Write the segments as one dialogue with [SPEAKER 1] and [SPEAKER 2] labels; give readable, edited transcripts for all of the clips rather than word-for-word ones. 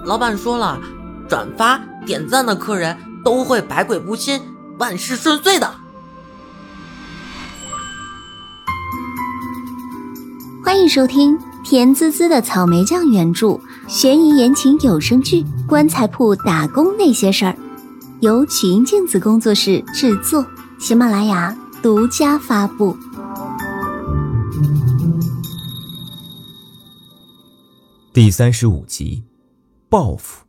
[SPEAKER 1] 老板说了，转发点赞的客人都会百鬼不侵，万事顺遂的。
[SPEAKER 2] 欢迎收听甜滋滋的草莓酱原著悬疑言情有声剧《棺材铺打工那些事儿》，由曲音镜子工作室制作，喜马拉雅独家发布。
[SPEAKER 3] 第35集，报复。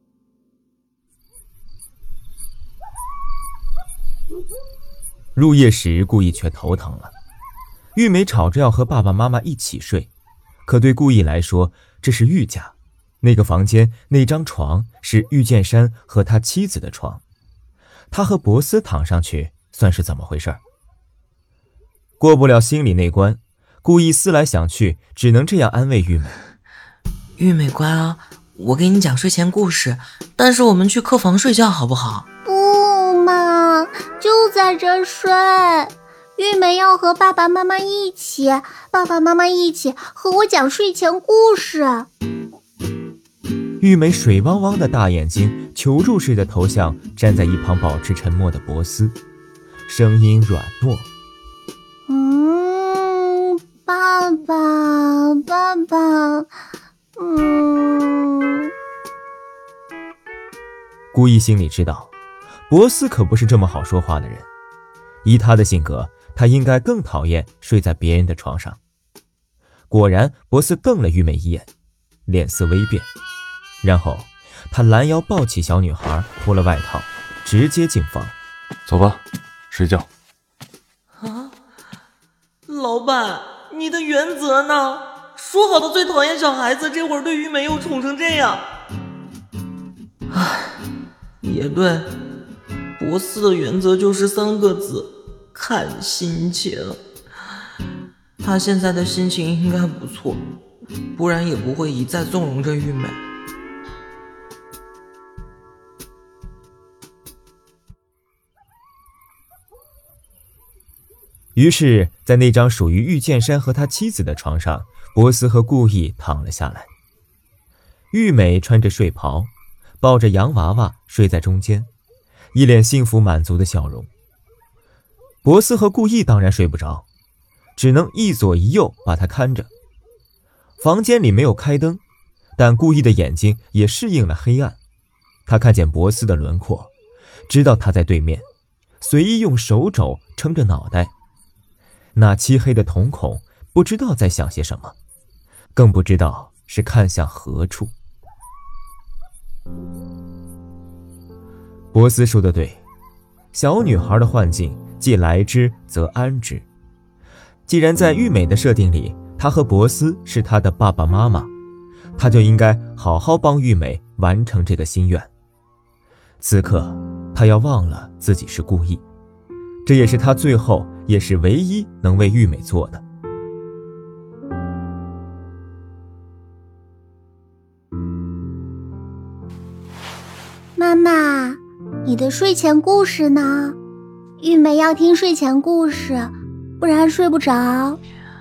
[SPEAKER 3] 入夜时，顾意却头疼了。玉梅吵着要和爸爸妈妈一起睡，可对顾意来说，这是玉家，那个房间那张床是玉剑山和他妻子的床，他和博斯躺上去算是怎么回事？过不了心里那关，顾意思来想去，只能这样安慰玉梅。
[SPEAKER 1] 玉美乖啊，我给你讲睡前故事，但是我们去客房睡觉好不好？
[SPEAKER 2] 不嘛，就在这睡。玉梅要和爸爸妈妈一起，爸爸妈妈一起和我讲睡前故事。
[SPEAKER 3] 玉梅水汪汪的大眼睛求助似的投向站在一旁保持沉默的博斯，声音软糯。
[SPEAKER 2] 爸爸，
[SPEAKER 3] 顾意心里知道，博斯可不是这么好说话的人，以他的性格，他应该更讨厌睡在别人的床上。果然，博斯瞪了玉梅一眼，脸色微变，然后他拦腰抱起小女孩，脱了外套，直接进房。
[SPEAKER 4] 走吧，睡觉。
[SPEAKER 1] 啊，老板，你的原则呢？说好的最讨厌小孩子，这会儿对玉梅又宠成这样。唉，也对，博斯的原则就是3个字，看心情。他现在的心情应该不错，不然也不会一再纵容着玉梅。
[SPEAKER 3] 于是在那张属于玉剑山和他妻子的床上，博斯和顾意躺了下来。玉美穿着睡袍，抱着洋娃娃睡在中间，一脸幸福满足的笑容。博斯和顾意当然睡不着，只能一左一右把他看着。房间里没有开灯，但顾意的眼睛也适应了黑暗。他看见博斯的轮廓，知道他在对面，随意用手肘撑着脑袋。那漆黑的瞳孔不知道在想些什么，更不知道是看向何处。博斯说得对，小女孩的幻境既来之则安之。既然在玉美的设定里，她和博斯是她的爸爸妈妈，她就应该好好帮玉美完成这个心愿。此刻她要忘了自己是故意，这也是她最后也是唯一能为玉美做的。
[SPEAKER 2] 妈妈，你的睡前故事呢？玉梅要听睡前故事，不然睡不着。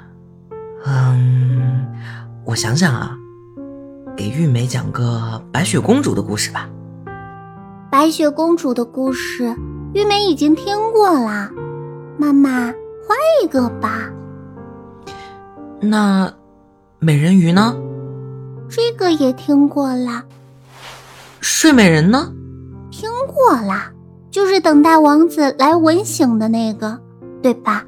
[SPEAKER 1] 我想想啊，给玉梅讲个白雪公主的故事吧。
[SPEAKER 2] 白雪公主的故事，玉梅已经听过了。妈妈，换一个吧。
[SPEAKER 1] 那美人鱼呢？
[SPEAKER 2] 这个也听过了。
[SPEAKER 1] 睡美人呢？
[SPEAKER 2] 听过了，就是等待王子来吻醒的那个，对吧？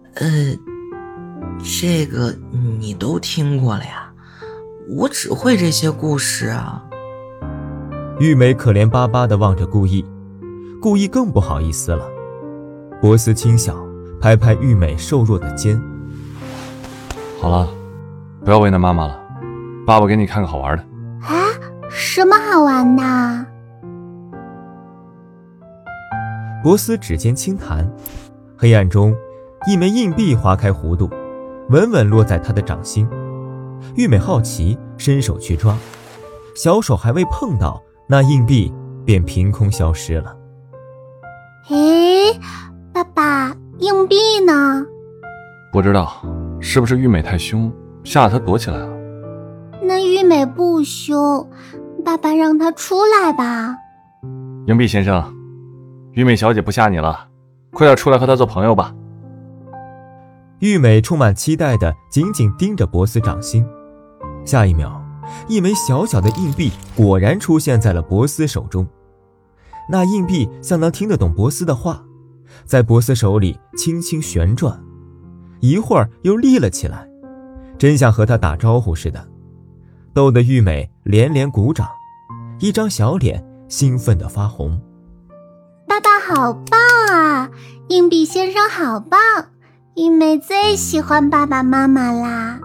[SPEAKER 1] 这个你都听过了呀？我只会这些故事啊。
[SPEAKER 3] 玉梅可怜巴巴地望着顾意，顾意更不好意思了。博斯轻笑，拍拍玉美瘦弱的肩。
[SPEAKER 4] 好了，不要为难妈妈了，爸爸给你看个好玩的。
[SPEAKER 2] 啊，什么好玩的？
[SPEAKER 3] 博斯指尖轻弹，黑暗中一枚硬币划开弧度，稳稳落在他的掌心。玉美好奇，伸手去抓，小手还未碰到，那硬币便凭空消失了。
[SPEAKER 2] 爸爸，硬币呢？
[SPEAKER 4] 不知道，是不是玉美太凶，吓得她躲起来了？
[SPEAKER 2] 那玉美不凶， 爸爸让他出来吧。
[SPEAKER 4] 硬币先生，玉美小姐不吓你了，快点出来和她做朋友吧。
[SPEAKER 3] 玉美充满期待地紧紧盯着博斯掌心，下一秒，一枚小小的硬币果然出现在了博斯手中。那硬币像能听得懂博斯的话，在博斯手里轻轻旋转，一会儿又立了起来，真像和他打招呼似的，逗得玉美连连鼓掌，一张小脸兴奋地发红。
[SPEAKER 2] 爸爸好棒啊，硬币先生好棒，玉美最喜欢爸爸妈妈啦。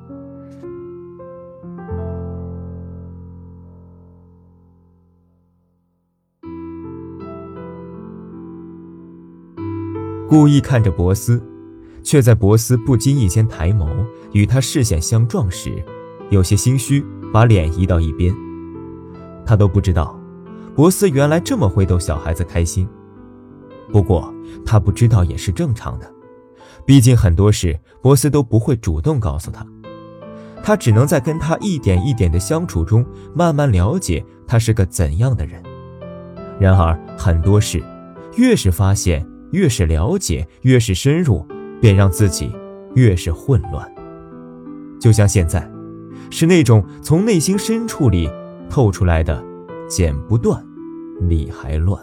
[SPEAKER 3] 故意看着博斯，却在博斯不经意间抬眸与他视线相撞时，有些心虚，把脸移到一边。他都不知道博斯原来这么会逗小孩子开心，不过他不知道也是正常的，毕竟很多事博斯都不会主动告诉他，他只能在跟他一点一点的相处中慢慢了解他是个怎样的人。然而很多事越是发现，越是了解，越是深入，便让自己越是混乱。就像现在，是那种从内心深处里透出来的剪不断，理还乱。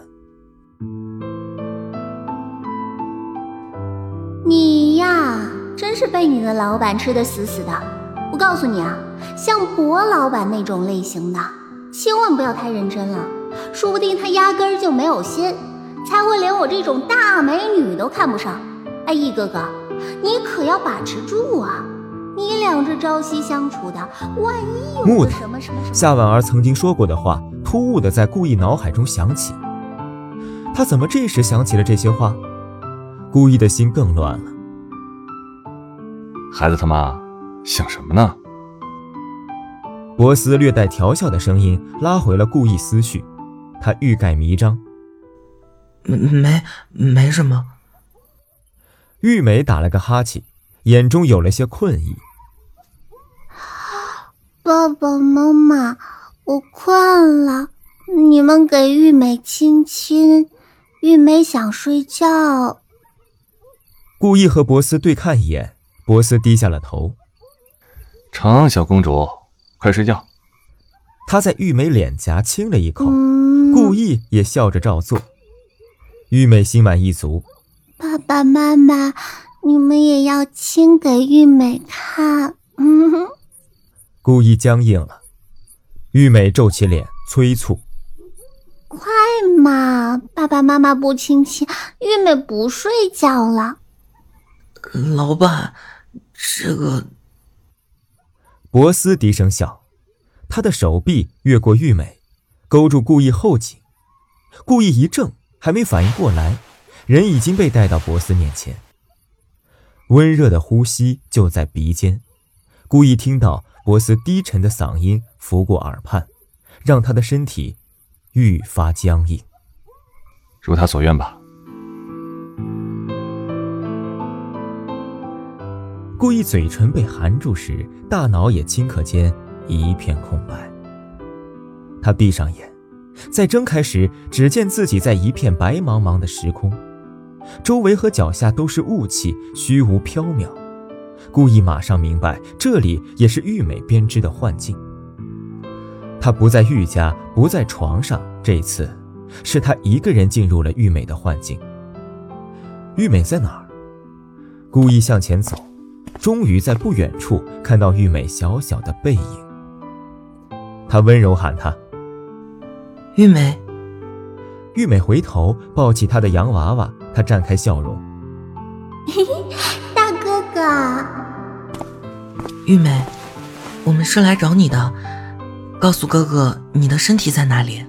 [SPEAKER 2] 你呀，真是被你的老板吃得死死的。我告诉你啊，像博老板那种类型的，千万不要太认真了，说不定他压根儿就没有心，才会连我这种大美女都看不上。哎，易哥哥，你可要把持住啊！你俩这朝夕相处的，万一有个什么什么什么……
[SPEAKER 3] 夏婉儿曾经说过的话，突兀地在故意脑海中响起。他怎么这时想起了这些话？故意的心更乱了。
[SPEAKER 4] 孩子他妈想什么呢？
[SPEAKER 3] 博斯略带调笑的声音拉回了故意思绪，他欲盖弥彰。
[SPEAKER 1] 没什么。
[SPEAKER 3] 玉美打了个哈欠，眼中有了些困意。
[SPEAKER 2] 爸爸妈妈，我困了，你们给玉美亲亲，玉美想睡觉。
[SPEAKER 3] 故意和博斯对看一眼，博斯低下了头。
[SPEAKER 4] 成，小公主，快睡觉。
[SPEAKER 3] 他在玉美脸颊亲了一口，故意也笑着照做。玉美心满意足。
[SPEAKER 2] 爸爸妈妈，你们也要亲给玉美看。
[SPEAKER 3] 故意僵硬了。玉美皱起脸催促。
[SPEAKER 2] 快嘛，爸爸妈妈不亲亲，玉美不睡觉了。
[SPEAKER 1] 老板，这个……
[SPEAKER 3] 博斯低声笑，他的手臂越过玉美，勾住故意后颈。故意一怔，还没反应过来，人已经被带到博斯面前。温热的呼吸就在鼻尖，故意听到博斯低沉的嗓音拂过耳畔，让他的身体愈发僵硬。
[SPEAKER 4] 如他所愿吧。
[SPEAKER 3] 故意嘴唇被含住时，大脑也顷刻间一片空白。他闭上眼，再睁开时，只见自己在一片白茫茫的时空，周围和脚下都是雾气，虚无缥缈。故意马上明白，这里也是玉美编织的幻境。他不在玉家，不在床上，这次是他一个人进入了玉美的幻境。玉美在哪儿？故意向前走，终于在不远处看到玉美小小的背影。他温柔喊她：
[SPEAKER 1] 玉美。
[SPEAKER 3] 玉美回头抱起她的洋娃娃，她绽开笑容。
[SPEAKER 2] 大哥哥。
[SPEAKER 1] 玉美，我们是来找你的，告诉哥哥你的身体在哪里。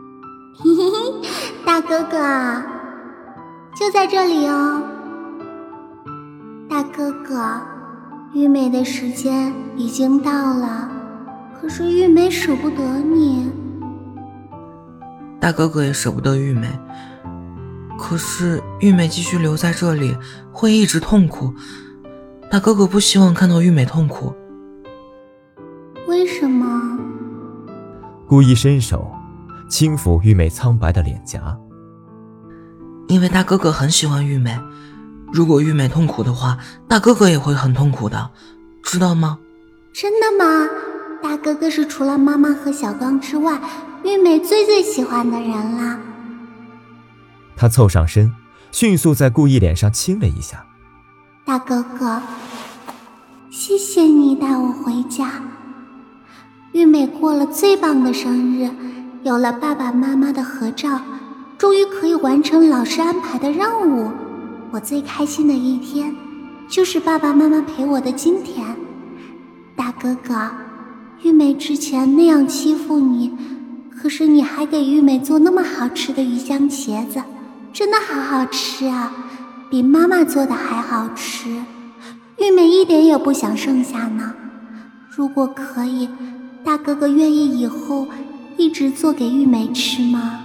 [SPEAKER 2] 大哥哥，就在这里哦。大哥哥，玉美的时间已经到了，可是玉美舍不得你。
[SPEAKER 1] 大哥哥也舍不得玉美，可是玉美继续留在这里会一直痛苦，大哥哥不希望看到玉美痛苦。
[SPEAKER 2] 为什么？
[SPEAKER 3] 故意伸手轻抚玉美苍白的脸颊。
[SPEAKER 1] 因为大哥哥很喜欢玉美，如果玉美痛苦的话，大哥哥也会很痛苦的，知道吗？
[SPEAKER 2] 真的吗？大哥哥是除了妈妈和小刚之外，玉美最喜欢的人啦。
[SPEAKER 3] 他凑上身，迅速在顾意脸上亲了一下。
[SPEAKER 2] 大哥哥，谢谢你带我回家。玉美过了最棒的生日，有了爸爸妈妈的合照，终于可以完成老师安排的任务。我最开心的一天，就是爸爸妈妈陪我的今天。大哥哥，玉美之前那样欺负你，可是你还给玉美做那么好吃的鱼香茄子，真的好好吃啊，比妈妈做的还好吃。玉美一点也不想剩下呢。如果可以，大哥哥愿意以后一直做给玉美吃吗？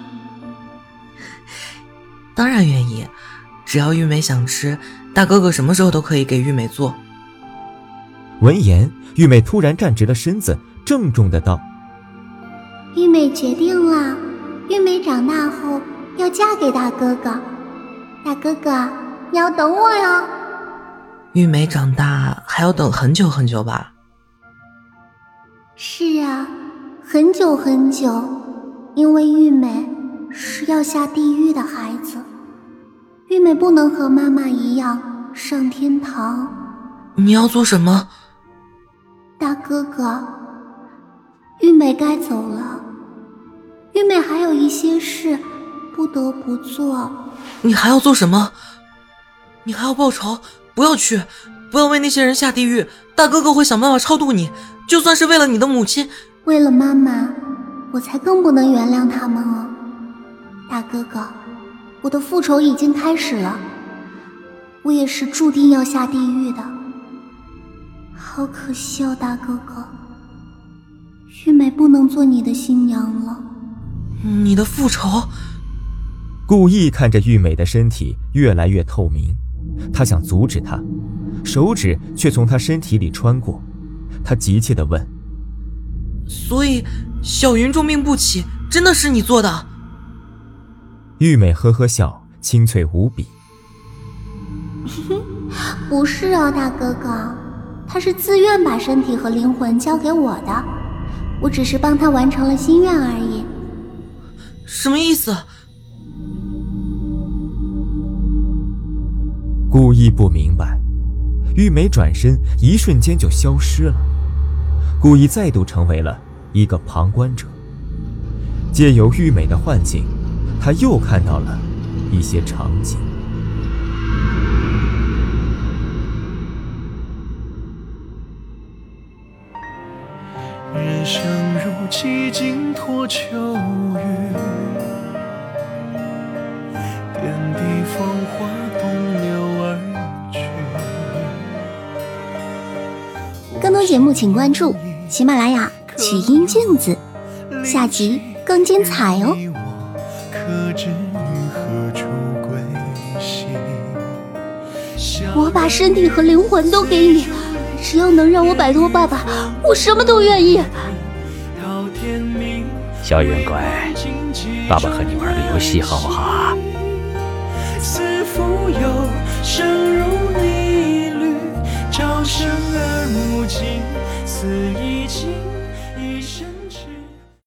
[SPEAKER 1] 当然愿意，只要玉美想吃，大哥哥什么时候都可以给玉美做。
[SPEAKER 3] 闻言，玉美突然站直了身子，郑重的道：
[SPEAKER 2] 玉美决定了，玉美长大后要嫁给大哥哥。大哥哥，你要等我哟。
[SPEAKER 1] 玉美长大还要等很久很久吧？
[SPEAKER 2] 是啊，很久很久，因为玉美是要下地狱的孩子，玉美不能和妈妈一样上天堂。
[SPEAKER 1] 你要做什么？
[SPEAKER 2] 大哥哥，玉美该走了，玉美还有一些事不得不做。
[SPEAKER 1] 你还要做什么？你还要报仇？不要去，不要为那些人下地狱，大哥哥会想办法超度你，就算是为了你的母亲。
[SPEAKER 2] 为了妈妈，我才更不能原谅他们哦。大哥哥，我的复仇已经开始了，我也是注定要下地狱的。好可惜哦，大哥哥，玉美不能做你的新娘了。
[SPEAKER 1] 你的复仇？
[SPEAKER 3] 顾意看着玉美的身体越来越透明，他想阻止她，手指却从她身体里穿过。他急切地问：
[SPEAKER 1] 所以小云重病不起，真的是你做的？
[SPEAKER 3] 玉美呵呵笑，清脆无比。
[SPEAKER 2] 不是哦，大哥哥，他是自愿把身体和灵魂交给我的，我只是帮他完成了心愿而已。
[SPEAKER 1] 什么意思？
[SPEAKER 3] 顾意不明白，玉美转身一瞬间就消失了。顾意再度成为了一个旁观者，借由玉美的幻境，他又看到了一些场景。
[SPEAKER 5] 人生如寂静托秋雨，点滴风花东流而去。
[SPEAKER 2] 更多节目请关注喜马拉雅曲音镜子，下集更精彩哦。
[SPEAKER 5] 可知于何处归兮？
[SPEAKER 2] 我把身体和灵魂都给你，只要能让我摆脱爸爸，我什么都愿意。
[SPEAKER 6] 小云乖，爸爸和你玩个游戏好不好啊？
[SPEAKER 5] 似蜉蝣，生如逆旅，朝生而暮尽，似已经一生。